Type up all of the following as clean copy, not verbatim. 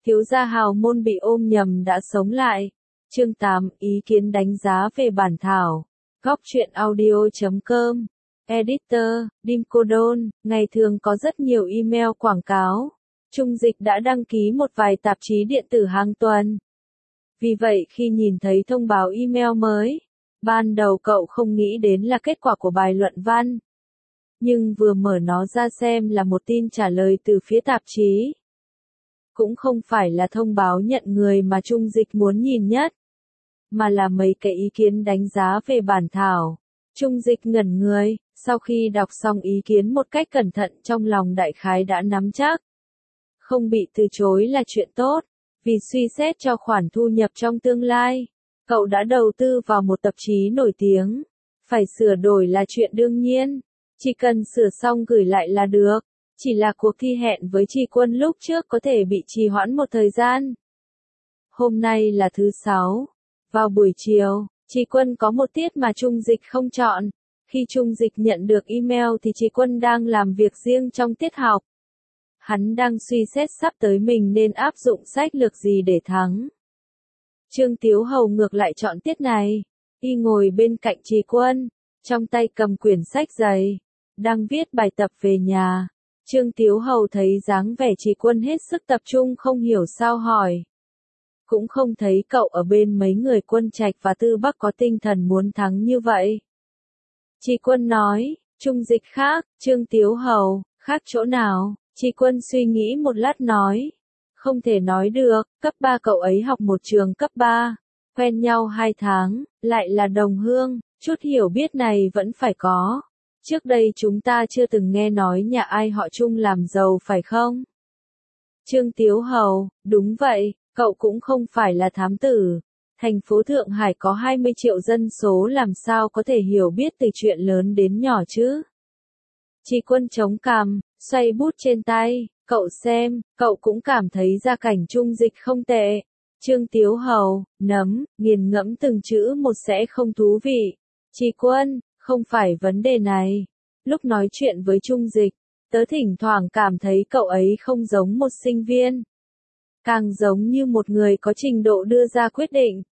Thiếu gia hào môn bị ôm nhầm đã sống lại. Chương 8, ý kiến đánh giá về bản thảo. Góc truyện audio.com. Editor, Dim Cô Đôn. Ngày thường có rất nhiều email quảng cáo. Trung Dịch đã đăng ký một vài tạp chí điện tử hàng tuần. Vì vậy khi nhìn thấy thông báo email mới, ban đầu cậu không nghĩ đến là kết quả của bài luận văn. Nhưng vừa mở nó ra xem là một tin trả lời từ phía tạp chí. Cũng không phải là thông báo nhận người mà Trung Dịch muốn nhìn nhất, mà là mấy cái ý kiến đánh giá về bản thảo. Trung Dịch ngẩn người, sau khi đọc xong ý kiến một cách cẩn thận trong lòng đại khái đã nắm chắc. Không bị từ chối là chuyện tốt, vì suy xét cho khoản thu nhập trong tương lai. Cậu đã đầu tư vào một tạp chí nổi tiếng. Phải sửa đổi là chuyện đương nhiên. Chỉ cần sửa xong gửi lại là được. Chỉ là cuộc thi hẹn với Tri Quân lúc trước có thể bị trì hoãn một thời gian. Hôm nay là thứ 6. Vào buổi chiều, Tri Quân có một tiết mà Trung Dịch không chọn. Khi Trung Dịch nhận được email thì Tri Quân đang làm việc riêng trong tiết học. Hắn đang suy xét sắp tới mình nên áp dụng sách lược gì để thắng. Trương Tiếu Hầu ngược lại chọn tiết này. Y ngồi bên cạnh Tri Quân, trong tay cầm quyển sách dày, đang viết bài tập về nhà. Trương Tiếu Hầu thấy dáng vẻ Tri Quân hết sức tập trung không hiểu sao hỏi. Cũng không thấy cậu ở bên mấy người Quân Trạch và Tư Bắc có tinh thần muốn thắng như vậy. Tri Quân nói, Trung Dịch khác, Trương Tiếu Hầu, khác chỗ nào? Tri Quân suy nghĩ một lát nói. Không thể nói được, cấp 3 cậu ấy học một trường cấp 3, quen nhau 2 tháng, lại là đồng hương, chút hiểu biết này vẫn phải có. Trước đây chúng ta chưa từng nghe nói nhà ai họ Trung làm giàu phải không? Trương Tiếu Hầu, đúng vậy, cậu cũng không phải là thám tử. Thành phố Thượng Hải có 20 triệu dân số làm sao có thể hiểu biết từ chuyện lớn đến nhỏ chứ? Tri Quân chống cằm, xoay bút trên tay, cậu xem, cậu cũng cảm thấy gia cảnh Trung Dịch không tệ. Trương Tiếu Hầu, nghiền ngẫm từng chữ một sẽ không thú vị. Tri Quân, không phải vấn đề này. Lúc nói chuyện với Trung Dịch, tớ thỉnh thoảng cảm thấy cậu ấy không giống một sinh viên. Càng giống như một người có trình độ đưa ra quyết định.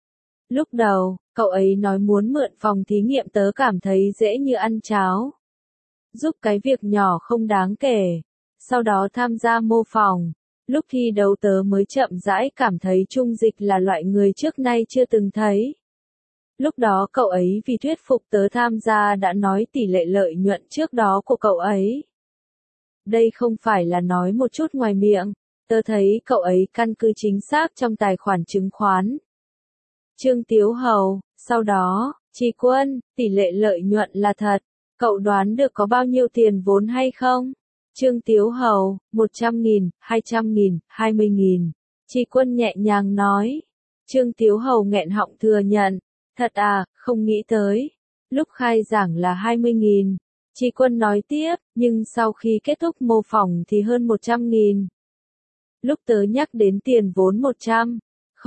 Lúc đầu, cậu ấy nói muốn mượn phòng thí nghiệm tớ cảm thấy dễ như ăn cháo. Giúp cái việc nhỏ không đáng kể. Sau đó tham gia mô phỏng. Lúc thi đấu tớ mới chậm rãi cảm thấy Trung Dịch là loại người trước nay chưa từng thấy. Lúc đó cậu ấy vì thuyết phục tớ tham gia đã nói tỷ lệ lợi nhuận trước đó của cậu ấy. Đây không phải là nói một chút ngoài miệng. Tớ thấy cậu ấy căn cứ chính xác trong tài khoản chứng khoán. Trương Tiếu Hầu, sau đó, Tri Quân, tỷ lệ lợi nhuận là thật. Cậu đoán được có bao nhiêu tiền vốn hay không? Trương Tiếu Hầu, 100.000, 200.000, 20.000. Tri Quân nhẹ nhàng nói. Trương Tiếu Hầu nghẹn họng thừa nhận. Thật à, không nghĩ tới. Lúc khai giảng là 20.000. Tri Quân nói tiếp, nhưng sau khi kết thúc mô phỏng thì hơn 100.000. Lúc tớ nhắc đến tiền vốn 100.000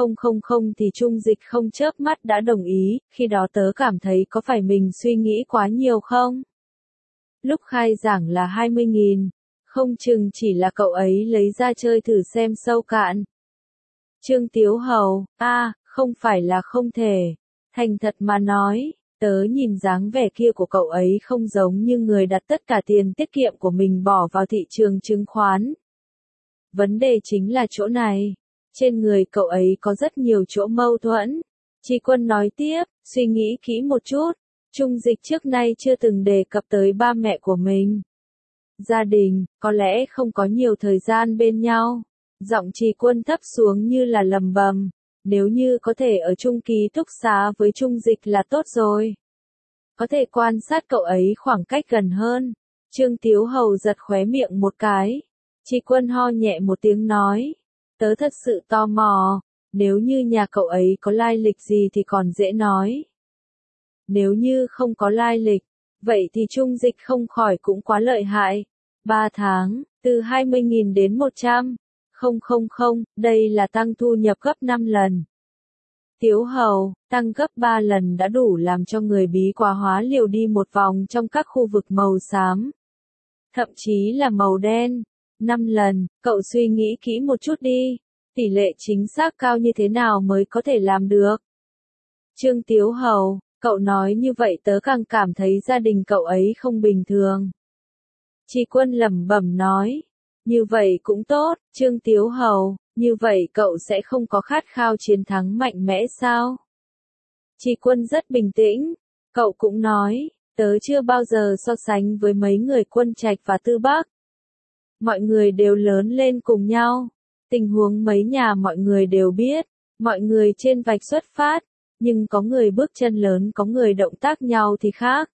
thì Trung Dịch không chớp mắt đã đồng ý, khi đó tớ cảm thấy có phải mình suy nghĩ quá nhiều không? Lúc khai giảng là 20.000, không chừng chỉ là cậu ấy lấy ra chơi thử xem sâu cạn. Trương Tiếu Hầu, không phải là không thể. Thành thật mà nói, tớ nhìn dáng vẻ kia của cậu ấy không giống như người đặt tất cả tiền tiết kiệm của mình bỏ vào thị trường chứng khoán. Vấn đề chính là chỗ này. Trên người cậu ấy có rất nhiều chỗ mâu thuẫn. Tri Quân nói tiếp, suy nghĩ kỹ một chút. Trung Dịch trước nay chưa từng đề cập tới ba mẹ của mình. Gia đình, có lẽ không có nhiều thời gian bên nhau. Giọng Tri Quân thấp xuống như là lầm bầm. Nếu như có thể ở chung ký túc xá với Trung Dịch là tốt rồi. Có thể quan sát cậu ấy khoảng cách gần hơn. Trương Tiếu Hầu giật khóe miệng một cái. Tri Quân ho nhẹ một tiếng nói. Tớ thật sự tò mò. Nếu như nhà cậu ấy có lai lịch gì thì còn dễ nói. Nếu như không có lai lịch, vậy thì Trung Dịch không khỏi cũng quá lợi hại. 3 tháng, từ 20.000 đến 100. Đây là tăng thu nhập gấp 5 lần. Tiếu Hầu, tăng gấp 3 lần đã đủ làm cho người bí quá hóa liều đi một vòng trong các khu vực màu xám. Thậm chí là màu đen. 5 lần, cậu suy nghĩ kỹ một chút đi. Tỷ lệ chính xác cao như thế nào mới có thể làm được? Trương Tiếu Hầu, cậu nói như vậy tớ càng cảm thấy gia đình cậu ấy không bình thường. Tri Quân lẩm bẩm nói. Như vậy cũng tốt, Trương Tiếu Hầu, như vậy cậu sẽ không có khát khao chiến thắng mạnh mẽ sao? Tri Quân rất bình tĩnh, cậu cũng nói, tớ chưa bao giờ so sánh với mấy người Quân Trạch và Tư Bắc. Mọi người đều lớn lên cùng nhau, tình huống mấy nhà mọi người đều biết, mọi người trên vạch xuất phát, nhưng có người bước chân lớn có người động tác nhau thì khác.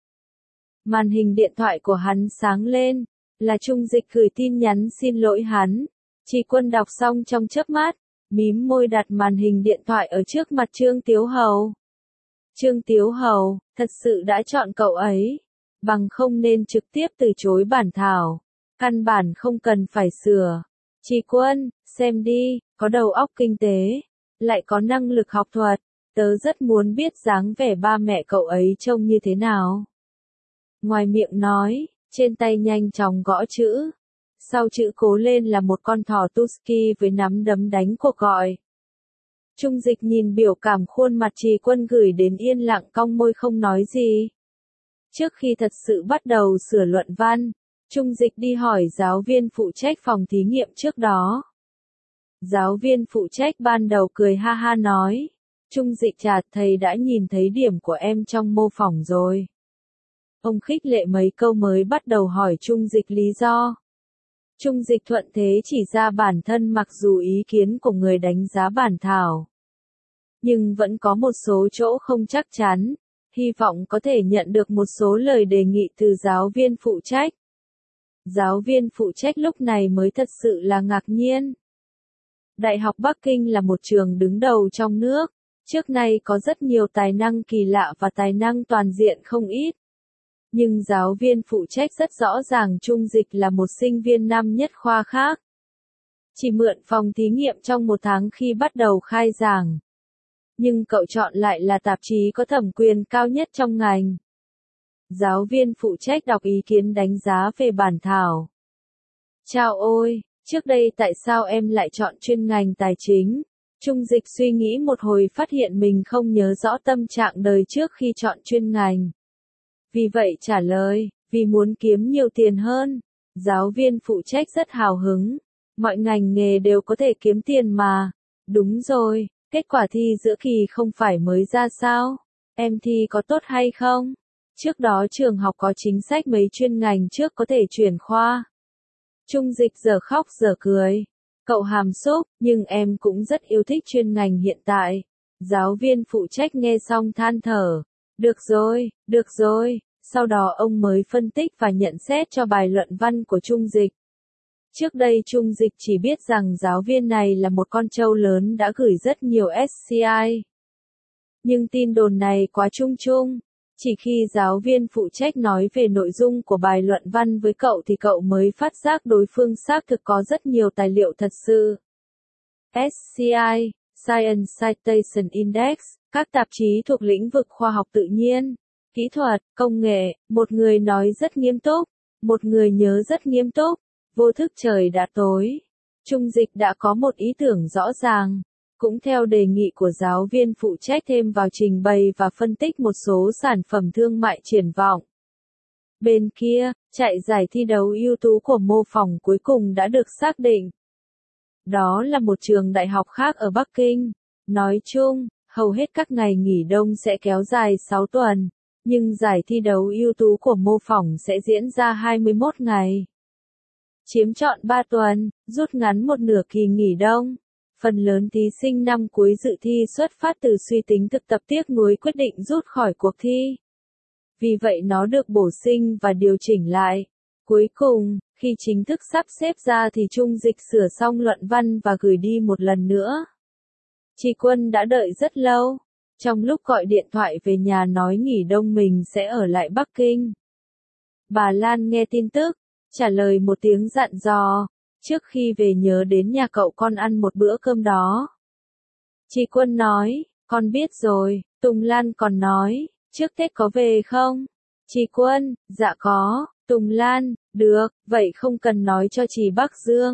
Màn hình điện thoại của hắn sáng lên, là Trung Dịch gửi tin nhắn xin lỗi hắn. Tri Quân đọc xong trong chớp mắt, mím môi đặt màn hình điện thoại ở trước mặt Trương Tiếu Hầu. Trương Tiếu Hầu, thật sự đã chọn cậu ấy, bằng không nên trực tiếp từ chối bản thảo, căn bản không cần phải sửa. Tri Quân, xem đi, có đầu óc kinh tế, lại có năng lực học thuật, tớ rất muốn biết dáng vẻ ba mẹ cậu ấy trông như thế nào. Ngoài miệng nói, trên tay nhanh chóng gõ chữ. Sau chữ cố lên là một con thỏ Tusky với nắm đấm đánh cuộc gọi. Trung Dịch nhìn biểu cảm khuôn mặt Tri Quân gửi đến yên lặng cong môi không nói gì. Trước khi thật sự bắt đầu sửa luận văn, Trung Dịch đi hỏi giáo viên phụ trách phòng thí nghiệm trước đó. Giáo viên phụ trách ban đầu cười ha ha nói, Trung Dịch chà, thầy đã nhìn thấy điểm của em trong mô phỏng rồi. Ông khích lệ mấy câu mới bắt đầu hỏi Trung Dịch lý do. Trung Dịch thuận thế chỉ ra bản thân mặc dù ý kiến của người đánh giá bản thảo, nhưng vẫn có một số chỗ không chắc chắn, hy vọng có thể nhận được một số lời đề nghị từ giáo viên phụ trách. Giáo viên phụ trách lúc này mới thật sự là ngạc nhiên. Đại học Bắc Kinh là một trường đứng đầu trong nước, trước nay có rất nhiều tài năng kỳ lạ và tài năng toàn diện không ít. Nhưng giáo viên phụ trách rất rõ ràng Trung Dịch là một sinh viên năm nhất khoa khác. Chỉ mượn phòng thí nghiệm trong một tháng khi bắt đầu khai giảng. Nhưng cậu chọn lại là tạp chí có thẩm quyền cao nhất trong ngành. Giáo viên phụ trách đọc ý kiến đánh giá về bản thảo. Chao ôi, trước đây tại sao em lại chọn chuyên ngành tài chính? Trung Dịch suy nghĩ một hồi phát hiện mình không nhớ rõ tâm trạng đời trước khi chọn chuyên ngành. Vì vậy trả lời, vì muốn kiếm nhiều tiền hơn. Giáo viên phụ trách rất hào hứng. Mọi ngành nghề đều có thể kiếm tiền mà. Đúng rồi, kết quả thi giữa kỳ không phải mới ra sao? Em thi có tốt hay không? Trước đó trường học có chính sách mấy chuyên ngành trước có thể chuyển khoa. Trung Dịch giờ khóc giờ cười. Cậu hàm xúc, nhưng em cũng rất yêu thích chuyên ngành hiện tại. Giáo viên phụ trách nghe xong than thở. Được rồi. Sau đó ông mới phân tích và nhận xét cho bài luận văn của Trung Dịch. Trước đây Trung Dịch chỉ biết rằng giáo viên này là một con trâu lớn đã gửi rất nhiều SCI. Nhưng tin đồn này quá chung chung. Chỉ khi giáo viên phụ trách nói về nội dung của bài luận văn với cậu thì cậu mới phát giác đối phương xác thực có rất nhiều tài liệu thật sự. SCI, Science Citation Index, các tạp chí thuộc lĩnh vực khoa học tự nhiên, kỹ thuật, công nghệ, một người nói rất nghiêm túc, một người nhớ rất nghiêm túc, vô thức trời đã tối. Trung Dịch đã có một ý tưởng rõ ràng, cũng theo đề nghị của giáo viên phụ trách thêm vào trình bày và phân tích một số sản phẩm thương mại triển vọng. Bên kia, chạy giải thi đấu ưu tú của mô phỏng cuối cùng đã được xác định. Đó là một trường đại học khác ở Bắc Kinh. Nói chung, hầu hết các ngày nghỉ đông sẽ kéo dài 6 tuần, nhưng giải thi đấu ưu tú của mô phỏng sẽ diễn ra 21 ngày. Chiếm trọn 3 tuần, rút ngắn một nửa kỳ nghỉ đông. Phần lớn thí sinh năm cuối dự thi xuất phát từ suy tính thực tập tiếc nuối quyết định rút khỏi cuộc thi. Vì vậy nó được bổ sinh và điều chỉnh lại. Cuối cùng, khi chính thức sắp xếp ra thì Trung Dịch sửa xong luận văn và gửi đi một lần nữa. Tri Quân đã đợi rất lâu. Trong lúc gọi điện thoại về nhà nói nghỉ đông mình sẽ ở lại Bắc Kinh. Bà Lan nghe tin tức, trả lời một tiếng dặn dò. Trước khi về nhớ đến nhà cậu con ăn một bữa cơm đó. Tri Quân nói, con biết rồi. Tùng Lan còn nói, trước Tết có về không? Tri Quân, dạ có. Tùng Lan, được, vậy không cần nói cho chị Bắc Dương.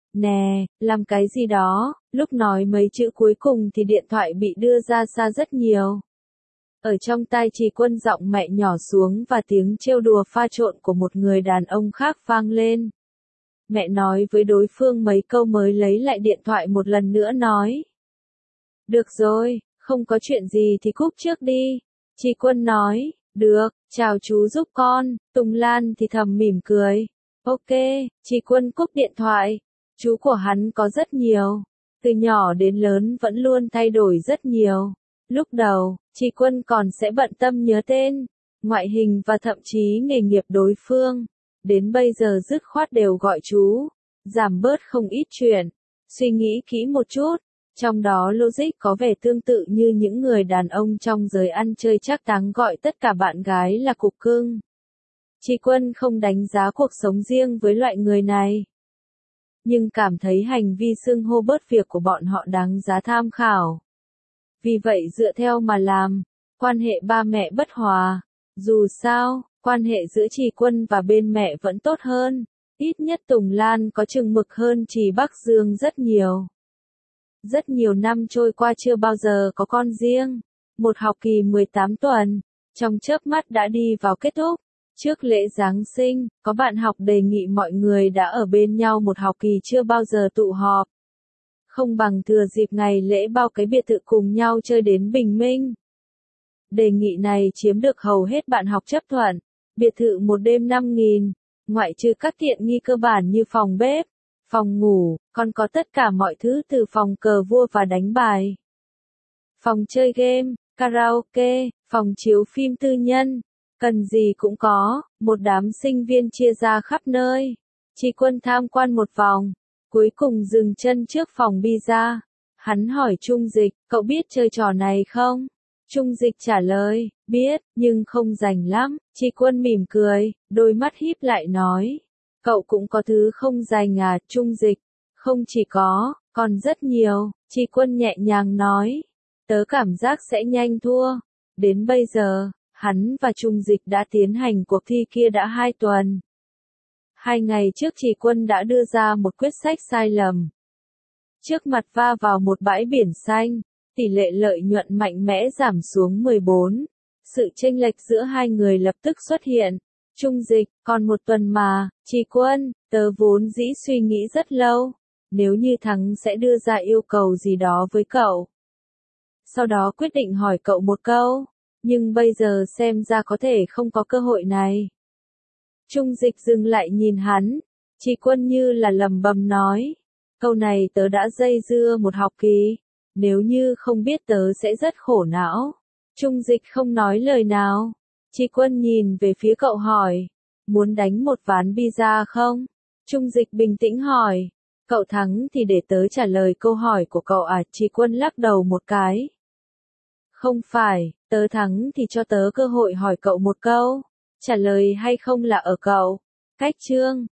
Nè, làm cái gì đó, lúc nói mấy chữ cuối cùng thì điện thoại bị đưa ra xa rất nhiều. Ở trong tai Trì Quân giọng mẹ nhỏ xuống và tiếng trêu đùa pha trộn của một người đàn ông khác vang lên. Mẹ nói với đối phương mấy câu mới lấy lại điện thoại một lần nữa nói. Được rồi, không có chuyện gì thì cúp trước đi. Trì Quân nói, được, chào chú giúp con. Tùng Lan thì thầm mỉm cười. Ok, Trì Quân cúp điện thoại. Chú của hắn có rất nhiều. Từ nhỏ đến lớn vẫn luôn thay đổi rất nhiều. Lúc đầu, Trì Quân còn sẽ bận tâm nhớ tên, ngoại hình và thậm chí nghề nghiệp đối phương. Đến bây giờ dứt khoát đều gọi chú. Giảm bớt không ít chuyện. Suy nghĩ kỹ một chút. Trong đó logic có vẻ tương tự như những người đàn ông trong giới ăn chơi trác táng gọi tất cả bạn gái là cục cưng. Trì Quân không đánh giá cuộc sống riêng với loại người này, nhưng cảm thấy hành vi xưng hô bớt việc của bọn họ đáng giá tham khảo. Vì vậy dựa theo mà làm, quan hệ ba mẹ bất hòa. Dù sao, quan hệ giữa Trì Quân và bên mẹ vẫn tốt hơn. Ít nhất Tùng Lan có chừng mực hơn Trì Bắc Dương rất nhiều. Rất nhiều năm trôi qua chưa bao giờ có con riêng. Một học kỳ 18 tuần, trong chớp mắt đã đi vào kết thúc. Trước lễ Giáng sinh, có bạn học đề nghị mọi người đã ở bên nhau một học kỳ chưa bao giờ tụ họp. Không bằng thừa dịp ngày lễ bao cái biệt thự cùng nhau chơi đến bình minh. Đề nghị này chiếm được hầu hết bạn học chấp thuận. Biệt thự một đêm 5.000, ngoại trừ các tiện nghi cơ bản như phòng bếp, phòng ngủ, còn có tất cả mọi thứ từ phòng cờ vua và đánh bài, phòng chơi game, karaoke, phòng chiếu phim tư nhân, cần gì cũng có. Một đám sinh viên chia ra khắp nơi. Trì Quân tham quan một vòng, cuối cùng dừng chân trước phòng pizza. Hắn hỏi Trung Dịch, cậu biết chơi trò này không? Trung Dịch trả lời, biết, nhưng không rành lắm. Trì Quân mỉm cười, đôi mắt híp lại nói, cậu cũng có thứ không rành à? Trung Dịch, không chỉ có, còn rất nhiều. Trì Quân nhẹ nhàng nói, tớ cảm giác sẽ nhanh thua. Đến bây giờ, hắn và Trung Dịch đã tiến hành cuộc thi kia đã 2 tuần. 2 ngày trước Trì Quân đã đưa ra một quyết sách sai lầm. Trước mặt va vào một bãi biển xanh, tỷ lệ lợi nhuận mạnh mẽ giảm xuống 14. Sự chênh lệch giữa hai người lập tức xuất hiện. Trung Dịch, còn 1 tuần mà. Trì Quân, tớ vốn dĩ suy nghĩ rất lâu. Nếu như thắng sẽ đưa ra yêu cầu gì đó với cậu. Sau đó quyết định hỏi cậu một câu. Nhưng bây giờ xem ra có thể không có cơ hội này. Trung Dịch dừng lại nhìn hắn. Trì Quân như là lẩm bẩm nói. Câu này tớ đã dây dưa một học kỳ. Nếu như không biết tớ sẽ rất khổ não. Trung Dịch không nói lời nào. Trì Quân nhìn về phía cậu hỏi. Muốn đánh một ván pizza không? Trung Dịch bình tĩnh hỏi. Cậu thắng thì để tớ trả lời câu hỏi của cậu à? Trì Quân lắc đầu một cái. Không phải, tớ thắng thì cho tớ cơ hội hỏi cậu một câu. Trả lời hay không là ở cậu. Cách chương